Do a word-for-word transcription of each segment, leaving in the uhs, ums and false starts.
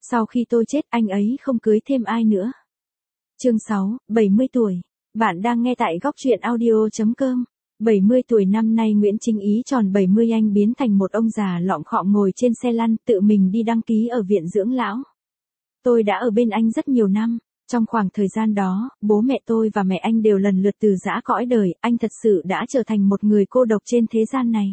Sau khi tôi chết anh ấy không cưới thêm ai nữa. Chương sáu, bảy mươi tuổi. Bạn đang nghe tại góc truyện audio chấm com. bảy mươi tuổi năm nay Nguyễn Chính Ý tròn bảy mươi, anh biến thành một ông già lọng khọng ngồi trên xe lăn tự mình đi đăng ký ở viện dưỡng lão. Tôi đã ở bên anh rất nhiều năm. Trong khoảng thời gian đó, bố mẹ tôi và mẹ anh đều lần lượt từ giã cõi đời, anh thật sự đã trở thành một người cô độc trên thế gian này.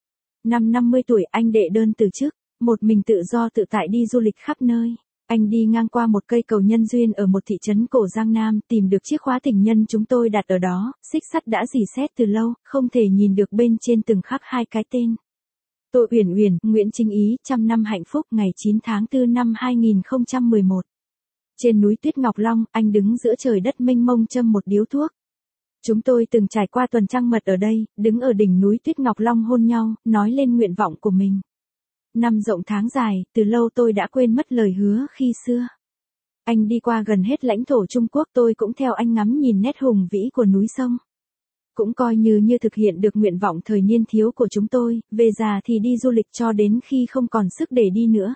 Năm năm mươi tuổi anh đệ đơn từ chức, một mình tự do tự tại đi du lịch khắp nơi. Anh đi ngang qua một cây cầu nhân duyên ở một thị trấn cổ Giang Nam, tìm được chiếc khóa tình nhân chúng tôi đặt ở đó, xích sắt đã rỉ sét từ lâu, không thể nhìn được bên trên từng khắc hai cái tên. Tôi Uyển Uyển, Nguyễn Chính Ý, trăm năm hạnh phúc, ngày chín tháng tư năm hai nghìn không trăm mười một. Trên núi Tuyết Ngọc Long, anh đứng giữa trời đất mênh mông châm một điếu thuốc. Chúng tôi từng trải qua tuần trăng mật ở đây, đứng ở đỉnh núi Tuyết Ngọc Long hôn nhau, nói lên nguyện vọng của mình. Năm rộng tháng dài, từ lâu tôi đã quên mất lời hứa khi xưa. Anh đi qua gần hết lãnh thổ Trung Quốc, tôi cũng theo anh ngắm nhìn nét hùng vĩ của núi sông. Cũng coi như như thực hiện được nguyện vọng thời niên thiếu của chúng tôi, về già thì đi du lịch cho đến khi không còn sức để đi nữa.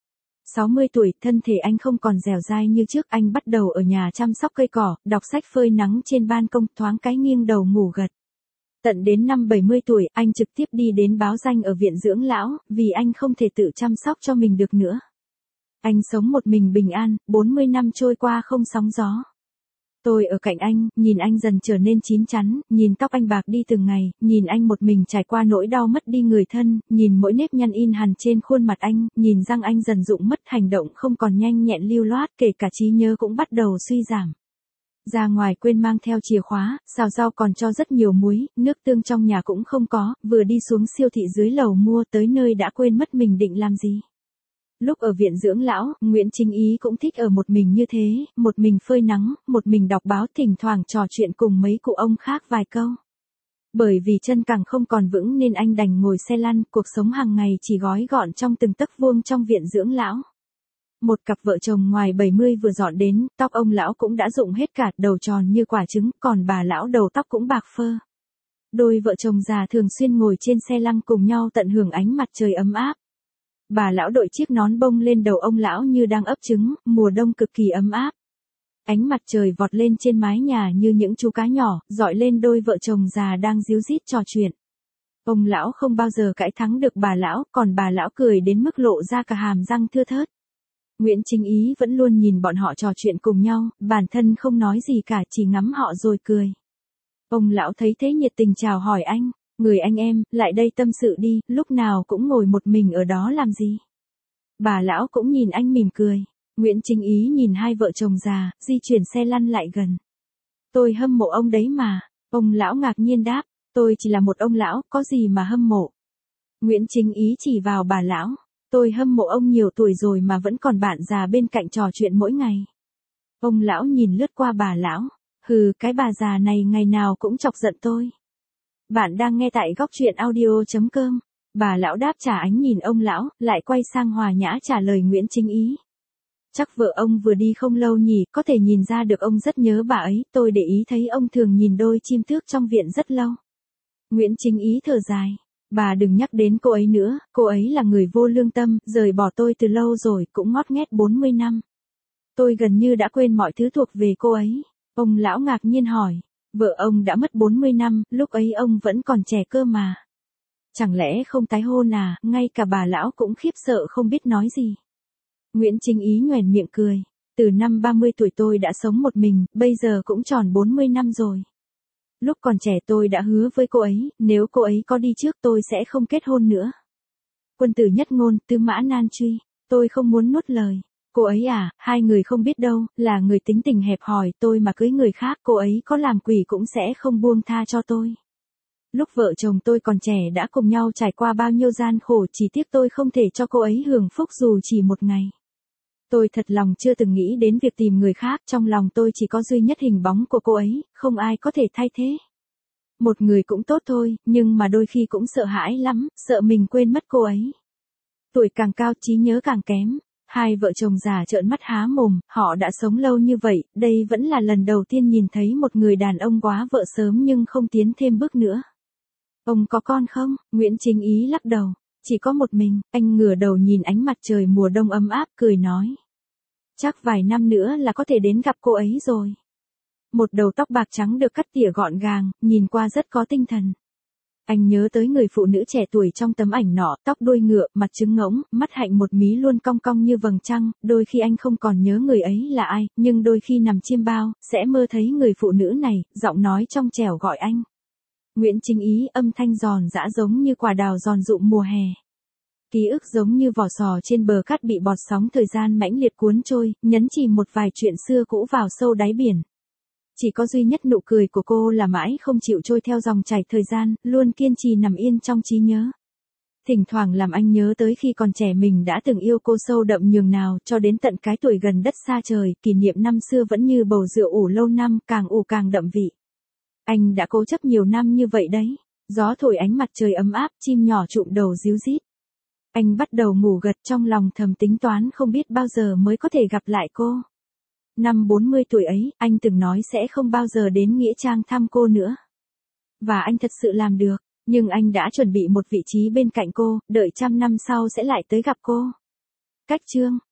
sáu mươi tuổi, thân thể anh không còn dẻo dai như trước, anh bắt đầu ở nhà chăm sóc cây cỏ, đọc sách phơi nắng trên ban công, thoáng cái nghiêng đầu ngủ gật. Tận đến năm bảy mươi tuổi, anh trực tiếp đi đến báo danh ở viện dưỡng lão, vì anh không thể tự chăm sóc cho mình được nữa. Anh sống một mình bình an, bốn mươi năm trôi qua không sóng gió. Tôi ở cạnh anh, nhìn anh dần trở nên chín chắn, nhìn tóc anh bạc đi từng ngày, nhìn anh một mình trải qua nỗi đau mất đi người thân, nhìn mỗi nếp nhăn in hằn trên khuôn mặt anh, nhìn răng anh dần rụng mất, hành động không còn nhanh nhẹn lưu loát, kể cả trí nhớ cũng bắt đầu suy giảm. Ra ngoài quên mang theo chìa khóa, xào rau còn cho rất nhiều muối, nước tương trong nhà cũng không có, vừa đi xuống siêu thị dưới lầu mua, tới nơi đã quên mất mình định làm gì. Lúc ở viện dưỡng lão, Nguyễn Chính Ý cũng thích ở một mình như thế, một mình phơi nắng, một mình đọc báo, thỉnh thoảng trò chuyện cùng mấy cụ ông khác vài câu. Bởi vì chân càng không còn vững nên anh đành ngồi xe lăn, cuộc sống hàng ngày chỉ gói gọn trong từng tấc vuông trong viện dưỡng lão. Một cặp vợ chồng ngoài bảy mươi vừa dọn đến, tóc ông lão cũng đã rụng hết cả, đầu tròn như quả trứng, còn bà lão đầu tóc cũng bạc phơ. Đôi vợ chồng già thường xuyên ngồi trên xe lăn cùng nhau tận hưởng ánh mặt trời ấm áp. Bà lão đội chiếc nón bông lên đầu ông lão như đang ấp trứng, mùa đông cực kỳ ấm áp. Ánh mặt trời vọt lên trên mái nhà như những chú cá nhỏ, dọi lên đôi vợ chồng già đang díu dít trò chuyện. Ông lão không bao giờ cãi thắng được bà lão, còn bà lão cười đến mức lộ ra cả hàm răng thưa thớt. Nguyễn Chính Ý vẫn luôn nhìn bọn họ trò chuyện cùng nhau, bản thân không nói gì cả, chỉ ngắm họ rồi cười. Ông lão thấy thế nhiệt tình chào hỏi anh, người anh em, lại đây tâm sự đi, lúc nào cũng ngồi một mình ở đó làm gì. Bà lão cũng nhìn anh mỉm cười. Nguyễn Chính Ý nhìn hai vợ chồng già, di chuyển xe lăn lại gần. Tôi hâm mộ ông đấy mà. Ông lão ngạc nhiên đáp, tôi chỉ là một ông lão, có gì mà hâm mộ. Nguyễn Chính Ý chỉ vào bà lão. Tôi hâm mộ ông nhiều tuổi rồi mà vẫn còn bạn già bên cạnh trò chuyện mỗi ngày. Ông lão nhìn lướt qua bà lão. Hừ, cái bà già này ngày nào cũng chọc giận tôi. Bạn đang nghe tại góc truyện audio chấm com. Bà lão đáp trả ánh nhìn ông lão, lại quay sang hòa nhã trả lời Nguyễn Chính Ý. Chắc vợ ông vừa đi không lâu nhỉ, có thể nhìn ra được ông rất nhớ bà ấy, tôi để ý thấy ông thường nhìn đôi chim tước trong viện rất lâu. Nguyễn Chính Ý thở dài. Bà đừng nhắc đến cô ấy nữa, cô ấy là người vô lương tâm, rời bỏ tôi từ lâu rồi, cũng ngót nghét bốn mươi năm. Tôi gần như đã quên mọi thứ thuộc về cô ấy. Ông lão ngạc nhiên hỏi, vợ ông đã mất bốn mươi năm, lúc ấy ông vẫn còn trẻ cơ mà. Chẳng lẽ không tái hôn à, ngay cả bà lão cũng khiếp sợ không biết nói gì. Nguyễn Chính Ý nhoẻn miệng cười, từ năm ba mươi tuổi tôi đã sống một mình, bây giờ cũng tròn bốn mươi năm rồi. Lúc còn trẻ tôi đã hứa với cô ấy, nếu cô ấy có đi trước tôi sẽ không kết hôn nữa. Quân tử nhất ngôn, tư mã nan truy, tôi không muốn nuốt lời. Cô ấy à, hai người không biết đâu, là người tính tình hẹp hòi, tôi mà cưới người khác, cô ấy có làm quỷ cũng sẽ không buông tha cho tôi. Lúc vợ chồng tôi còn trẻ đã cùng nhau trải qua bao nhiêu gian khổ, chỉ tiếc tôi không thể cho cô ấy hưởng phúc dù chỉ một ngày. Tôi thật lòng chưa từng nghĩ đến việc tìm người khác, trong lòng tôi chỉ có duy nhất hình bóng của cô ấy, không ai có thể thay thế. Một người cũng tốt thôi, nhưng mà đôi khi cũng sợ hãi lắm, sợ mình quên mất cô ấy. Tuổi càng cao trí nhớ càng kém. Hai vợ chồng già trợn mắt há mồm, họ đã sống lâu như vậy, đây vẫn là lần đầu tiên nhìn thấy một người đàn ông quá vợ sớm nhưng không tiến thêm bước nữa. Ông có con không? Nguyễn Chính Ý lắc đầu. Chỉ có một mình, anh ngửa đầu nhìn ánh mặt trời mùa đông ấm áp, cười nói. Chắc vài năm nữa là có thể đến gặp cô ấy rồi. Một đầu tóc bạc trắng được cắt tỉa gọn gàng, nhìn qua rất có tinh thần. Anh nhớ tới người phụ nữ trẻ tuổi trong tấm ảnh nọ, tóc đuôi ngựa, mặt trứng ngỗng, mắt hạnh một mí luôn cong cong như vầng trăng, đôi khi anh không còn nhớ người ấy là ai, nhưng đôi khi nằm chiêm bao, sẽ mơ thấy người phụ nữ này, giọng nói trong trẻo gọi anh. Nguyễn Chính Ý, âm thanh giòn giã giống như quả đào giòn rụng mùa hè. Ký ức giống như vỏ sò trên bờ cát bị bọt sóng thời gian mãnh liệt cuốn trôi, nhấn chìm một vài chuyện xưa cũ vào sâu đáy biển. Chỉ có duy nhất nụ cười của cô là mãi không chịu trôi theo dòng chảy thời gian, luôn kiên trì nằm yên trong trí nhớ. Thỉnh thoảng làm anh nhớ tới khi còn trẻ mình đã từng yêu cô sâu đậm nhường nào, cho đến tận cái tuổi gần đất xa trời, kỷ niệm năm xưa vẫn như bầu rượu ủ lâu năm, càng ủ càng đậm vị. Anh đã cố chấp nhiều năm như vậy đấy. Gió thổi ánh mặt trời ấm áp, chim nhỏ trụm đầu ríu rít. Anh bắt đầu ngủ gật, trong lòng thầm tính toán không biết bao giờ mới có thể gặp lại cô. Năm bốn mươi tuổi ấy, anh từng nói sẽ không bao giờ đến Nghĩa Trang thăm cô nữa. Và anh thật sự làm được, nhưng anh đã chuẩn bị một vị trí bên cạnh cô, đợi trăm năm sau sẽ lại tới gặp cô. Cách chương